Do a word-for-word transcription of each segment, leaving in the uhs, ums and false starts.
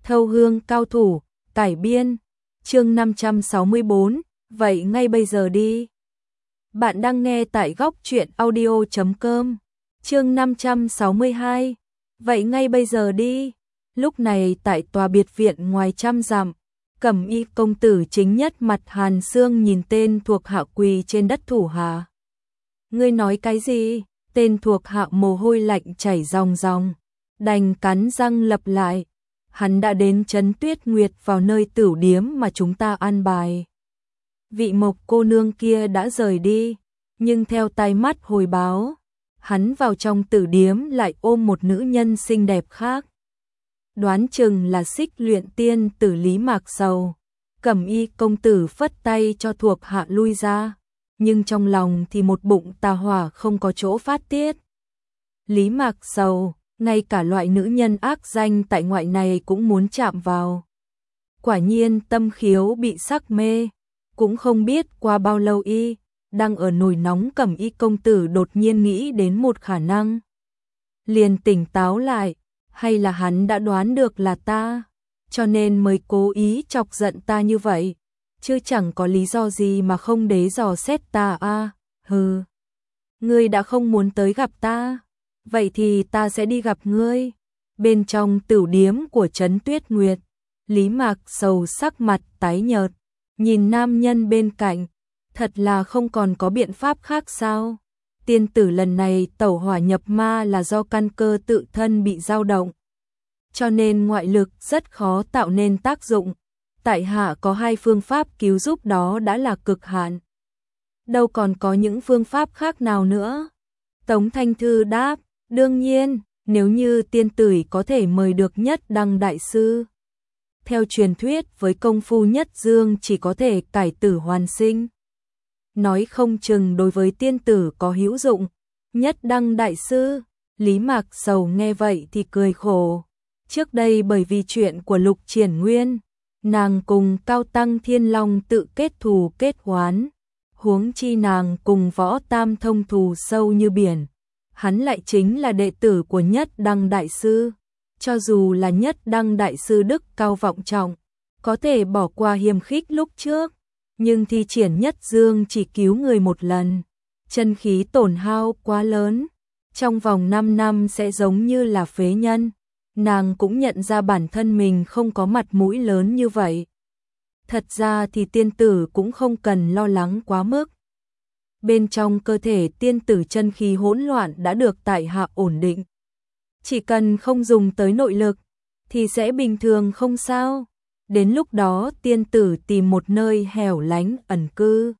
Thâu hương cao thủ, cải biên, chương năm trăm sáu mươi bốn, vậy ngay bây giờ đi. Bạn đang nghe tại góc truyện audio chấm com, chương năm trăm sáu mươi hai, vậy ngay bây giờ đi. Lúc này tại tòa biệt viện ngoài trăm dặm, Cẩm Y công tử chính nhất mặt hàn xương nhìn tên thuộc hạ quỳ trên đất thủ hạ. Ngươi nói cái gì? Tên thuộc hạ mồ hôi lạnh chảy ròng ròng, đành cắn răng lặp lại. Hắn đã đến Trấn Tuyết Nguyệt vào nơi tửu điếm mà chúng ta an bài. Vị Mộc cô nương kia đã rời đi, nhưng theo tai mắt hồi báo, hắn vào trong tử điếm lại ôm một nữ nhân xinh đẹp khác. Đoán chừng là Xích Luyện Tiên tử Lý Mạc Sầu. Cẩm Y công tử phất tay cho thuộc hạ lui ra, nhưng trong lòng thì một bụng tà hỏa không có chỗ phát tiết. Lý Mạc Sầu, ngay cả loại nữ nhân ác danh tại ngoại này cũng muốn chạm vào. Quả nhiên tâm khiếu bị sắc mê, cũng không biết qua bao lâu y, đang ở nồi nóng Cẩm Y công tử đột nhiên nghĩ đến một khả năng. Liền tỉnh táo lại, hay là hắn đã đoán được là ta, cho nên mới cố ý chọc giận ta như vậy, chứ chẳng có lý do gì mà không đế dò xét ta a. Hừ, ngươi đã không muốn tới gặp ta, vậy thì ta sẽ đi gặp ngươi. Bên trong tửu điếm của Trấn Tuyết Nguyệt, Lý Mạc Sầu sắc mặt tái nhợt, nhìn nam nhân bên cạnh, thật là không còn có biện pháp khác sao? Tiên tử lần này tẩu hỏa nhập ma là do căn cơ tự thân bị dao động, cho nên ngoại lực rất khó tạo nên tác dụng. Tại hạ có hai phương pháp cứu giúp đó đã là cực hạn, đâu còn có những phương pháp khác nào nữa. Tống Thanh Thư đáp, đương nhiên, nếu như tiên tử có thể mời được Nhất Đăng đại sư. Theo truyền thuyết với công phu Nhất Dương chỉ có thể cải tử hoàn sinh, nói không chừng đối với tiên tử có hữu dụng. Nhất Đăng đại sư, Lý Mạc Sầu nghe vậy thì cười khổ. Trước đây bởi vì chuyện của Lục Triển Nguyên, nàng cùng Cao Tăng Thiên Long tự kết thù kết oán, huống chi nàng cùng Võ Tam thông thù sâu như biển. Hắn lại chính là đệ tử của Nhất Đăng đại sư, cho dù là Nhất Đăng đại sư đức cao vọng trọng, có thể bỏ qua hiềm khích lúc trước, nhưng thi triển Nhất Dương chỉ cứu người một lần, chân khí tổn hao quá lớn, trong vòng năm năm sẽ giống như là phế nhân. Nàng cũng nhận ra bản thân mình không có mặt mũi lớn như vậy. Thật ra thì tiên tử cũng không cần lo lắng quá mức. Bên trong cơ thể tiên tử chân khí hỗn loạn đã được tại hạ ổn định. Chỉ cần không dùng tới nội lực thì sẽ bình thường không sao. Đến lúc đó tiên tử tìm một nơi hẻo lánh ẩn cư,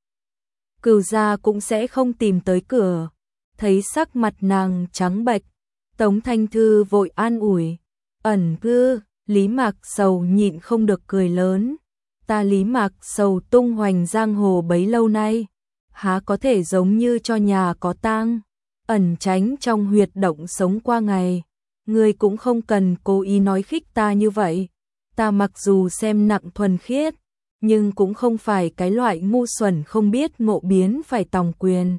Cửu gia cũng sẽ không tìm tới cửa. Thấy sắc mặt nàng trắng bệch, Tống Thanh Thư vội an ủi. Ẩn cư, Lý Mạc Sầu nhịn không được cười lớn. Ta Lý Mạc Sầu tung hoành giang hồ bấy lâu nay, há có thể giống như cho nhà có tang, ẩn tránh trong huyệt động sống qua ngày. Ngươi cũng không cần cố ý nói khích ta như vậy. Ta mặc dù xem nặng thuần khiết, nhưng cũng không phải cái loại ngu xuẩn không biết ngộ biến phải tòng quyền.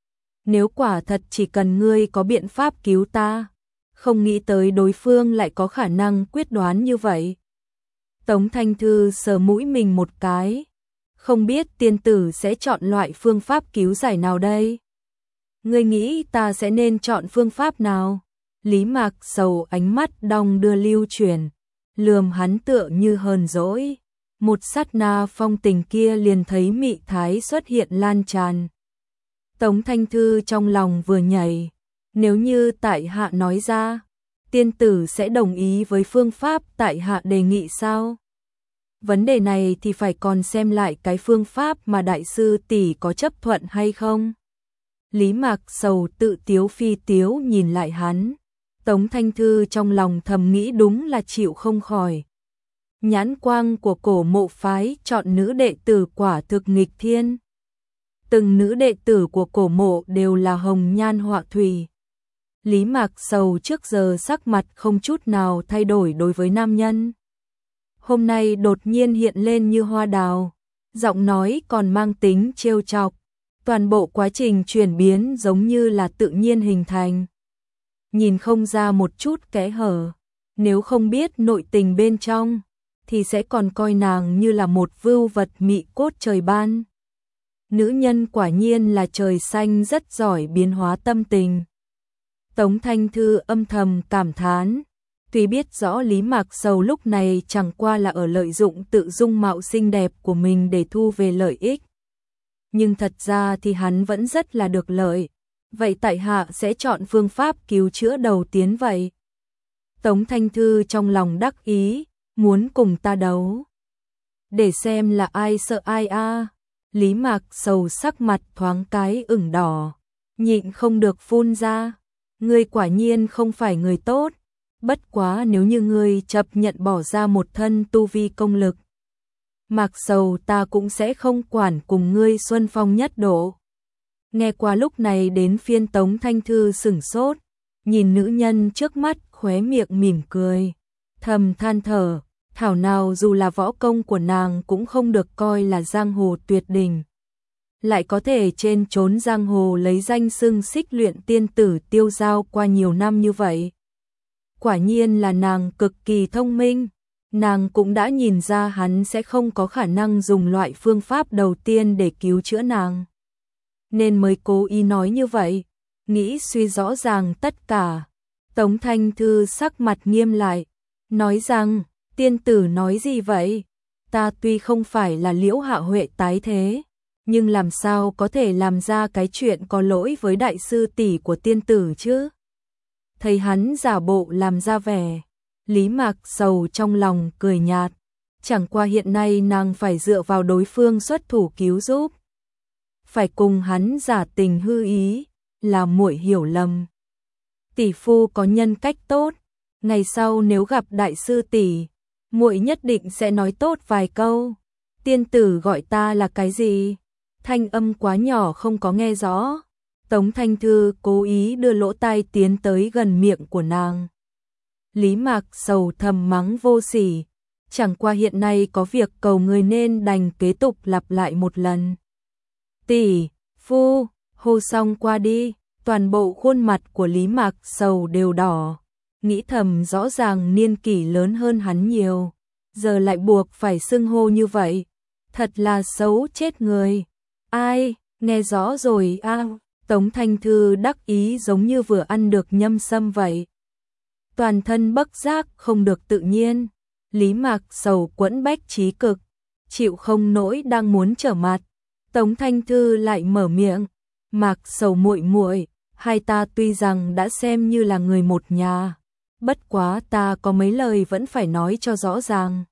Nếu quả thật chỉ cần ngươi có biện pháp cứu ta, không nghĩ tới đối phương lại có khả năng quyết đoán như vậy. Tống Thanh Thư sờ mũi mình một cái, không biết tiên tử sẽ chọn loại phương pháp cứu giải nào đây? Ngươi nghĩ ta sẽ nên chọn phương pháp nào? Lý Mạc Sầu ánh mắt đong đưa lưu chuyển, lườm hắn tựa như hờn dỗi. Một sát na phong tình kia liền thấy mị thái xuất hiện lan tràn. Tống Thanh Thư trong lòng vừa nhảy, nếu như tại hạ nói ra, tiên tử sẽ đồng ý với phương pháp tại hạ đề nghị sao? Vấn đề này thì phải còn xem lại cái phương pháp mà đại sư tỷ có chấp thuận hay không. Lý Mạc Sầu tự tiếu phi tiếu nhìn lại hắn. Tống Thanh Thư trong lòng thầm nghĩ đúng là chịu không khỏi. Nhãn quang của Cổ Mộ phái chọn nữ đệ tử quả thực nghịch thiên. Từng nữ đệ tử của Cổ Mộ đều là hồng nhan họa thủy. Lý Mạc Sầu trước giờ sắc mặt không chút nào thay đổi đối với nam nhân. Hôm nay đột nhiên hiện lên như hoa đào, giọng nói còn mang tính trêu chọc. Toàn bộ quá trình chuyển biến giống như là tự nhiên hình thành. Nhìn không ra một chút kẽ hở. nếu không biết nội tình bên trong, thì sẽ còn coi nàng như là một vưu vật mị cốt trời ban. Nữ nhân quả nhiên là trời xanh rất giỏi biến hóa tâm tình. Tống Thanh Thư âm thầm cảm thán, tuy biết rõ Lý Mạc Sầu lúc này chẳng qua là ở lợi dụng tự dung mạo xinh đẹp của mình để thu về lợi ích. Nhưng thật ra thì hắn vẫn rất là được lợi. Vậy tại hạ sẽ chọn phương pháp cứu chữa đầu tiên vậy. Tống Thanh Thư trong lòng đắc ý, muốn cùng ta đấu. Để xem là ai sợ ai a. À. Lý Mạc Sầu sắc mặt thoáng cái ửng đỏ, nhịn không được phun ra. Ngươi quả nhiên không phải người tốt, bất quá nếu như ngươi chấp nhận bỏ ra một thân tu vi công lực. Mạc Sầu ta cũng sẽ không quản cùng ngươi xuân phong nhất độ. Nghe qua lúc này đến phiên Tống Thanh Thư sửng sốt, nhìn nữ nhân trước mắt khóe miệng mỉm cười, thầm than thở, thảo nào dù là võ công của nàng cũng không được coi là giang hồ tuyệt đỉnh. Lại có thể trên trốn giang hồ lấy danh xưng xích luyện tiên tử tiêu giao qua nhiều năm như vậy. Quả nhiên là nàng cực kỳ thông minh, nàng cũng đã nhìn ra hắn sẽ không có khả năng dùng loại phương pháp đầu tiên để cứu chữa nàng. Nên mới cố ý nói như vậy, nghĩ suy rõ ràng tất cả. Tống Thanh Thư sắc mặt nghiêm lại, nói rằng, tiên tử nói gì vậy? Ta tuy không phải là Liễu Hạ Huệ tái thế, nhưng làm sao có thể làm ra cái chuyện có lỗi với đại sư tỷ của tiên tử chứ? Thấy hắn giả bộ làm ra vẻ, Lý Mạc Sầu trong lòng cười nhạt, chẳng qua hiện nay nàng phải dựa vào đối phương xuất thủ cứu giúp. Phải cùng hắn giả tình hư ý, là muội hiểu lầm. Tỷ phu có nhân cách tốt, ngày sau nếu gặp đại sư tỷ, muội nhất định sẽ nói tốt vài câu. Tiên tử gọi ta là cái gì? Thanh âm quá nhỏ không có nghe rõ. Tống Thanh Thư cố ý đưa lỗ tai tiến tới gần miệng của nàng. Lý Mạc Sầu thầm mắng vô sỉ, chẳng qua hiện nay có việc cầu người nên đành kế tục lặp lại một lần. Tỷ, phu, hô xong qua đi, toàn bộ khuôn mặt của Lý Mạc Sầu đều đỏ, nghĩ thầm rõ ràng niên kỷ lớn hơn hắn nhiều, giờ lại buộc phải xưng hô như vậy, thật là xấu chết người. Ai, nghe rõ rồi a. À, Tống Thanh Thư đắc ý giống như vừa ăn được nhâm sâm vậy. Toàn thân bất giác không được tự nhiên, Lý Mạc Sầu quẫn bách trí cực, chịu không nổi đang muốn trở mặt. Tống Thanh Thư lại mở miệng, Mạc Sầu muội muội, hai ta tuy rằng đã xem như là người một nhà, bất quá ta có mấy lời vẫn phải nói cho rõ ràng.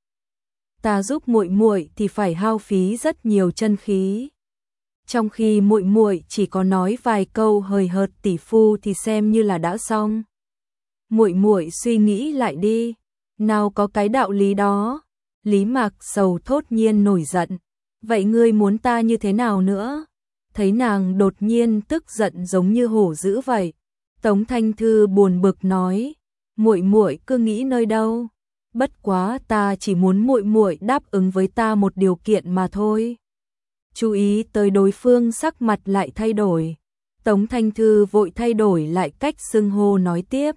Ta giúp muội muội thì phải hao phí rất nhiều chân khí. Trong khi muội muội chỉ có nói vài câu hời hợt tỷ phu thì xem như là đã xong. Muội muội suy nghĩ lại đi, nào có cái đạo lý đó. Lý Mạc Sầu thốt nhiên nổi giận, vậy ngươi muốn ta như thế nào nữa? Thấy nàng đột nhiên tức giận giống như hổ dữ vậy, Tống Thanh Thư buồn bực nói, muội muội cứ nghĩ nơi đâu, bất quá ta chỉ muốn muội muội đáp ứng với ta một điều kiện mà thôi. Chú ý tới đối phương sắc mặt lại thay đổi, Tống Thanh Thư vội thay đổi lại cách xưng hô nói tiếp.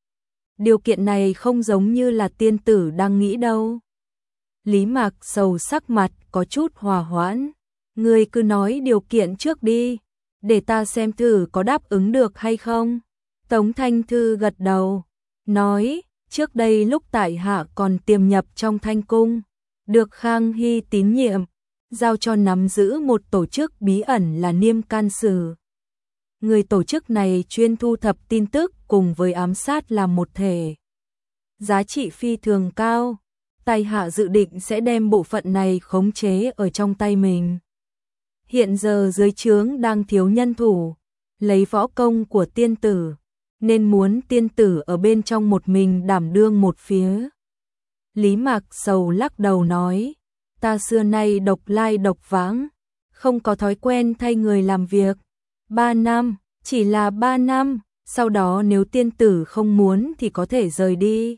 Điều kiện này không giống như là tiên tử đang nghĩ đâu. Lý Mạc Sầu sắc mặt có chút hòa hoãn, ngươi cứ nói điều kiện trước đi, để ta xem thử có đáp ứng được hay không. Tống Thanh Thư gật đầu, nói, trước đây lúc tại hạ còn tiềm nhập trong Thanh Cung, được Khang Hy tín nhiệm, giao cho nắm giữ một tổ chức bí ẩn là Niêm Can Sử. Người tổ chức này chuyên thu thập tin tức cùng với ám sát làm một thể. Giá trị phi thường cao, tại hạ dự định sẽ đem bộ phận này khống chế ở trong tay mình. Hiện giờ dưới trướng đang thiếu nhân thủ, lấy võ công của tiên tử, nên muốn tiên tử ở bên trong một mình đảm đương một phía. Lý Mạc Sầu lắc đầu nói, ta xưa nay độc lai độc vãng, không có thói quen thay người làm việc. Ba năm, chỉ là ba năm, sau đó nếu tiên tử không muốn thì có thể rời đi.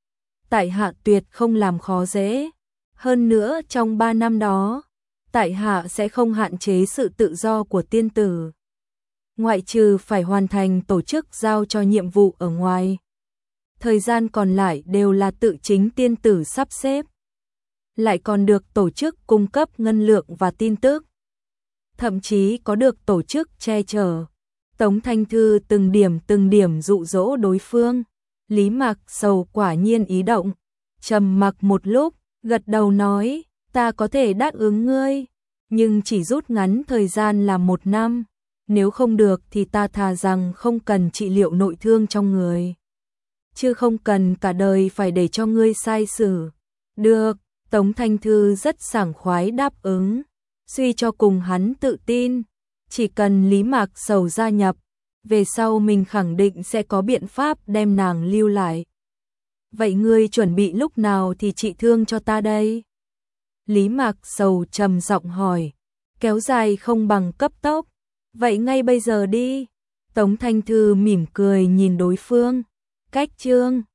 Tại hạ tuyệt không làm khó dễ. Hơn nữa trong ba năm đó, tại hạ sẽ không hạn chế sự tự do của tiên tử. Ngoại trừ phải hoàn thành tổ chức giao cho nhiệm vụ ở ngoài. thời gian còn lại đều là tự chính tiên tử sắp xếp. Lại còn được tổ chức cung cấp ngân lượng và tin tức. Thậm chí có được tổ chức che chở. Tống Thanh Thư từng điểm từng điểm dụ dỗ đối phương. Lý Mạc Sầu quả nhiên ý động. Trầm mặc một lúc, gật đầu nói, ta có thể đáp ứng ngươi, nhưng chỉ rút ngắn thời gian là một năm. Nếu không được thì ta thà rằng không cần trị liệu nội thương trong người, chứ không cần cả đời phải để cho ngươi sai xử. Được, Tống Thanh Thư rất sảng khoái đáp ứng. Suy cho cùng hắn tự tin, chỉ cần Lý Mạc Sầu gia nhập, về sau mình khẳng định sẽ có biện pháp đem nàng lưu lại. Vậy ngươi chuẩn bị lúc nào thì trị thương cho ta đây? Lý Mạc Sầu trầm giọng hỏi. Kéo dài không bằng cấp tốc. Vậy ngay bây giờ đi. Tống Thanh Thư mỉm cười nhìn đối phương. Cách chương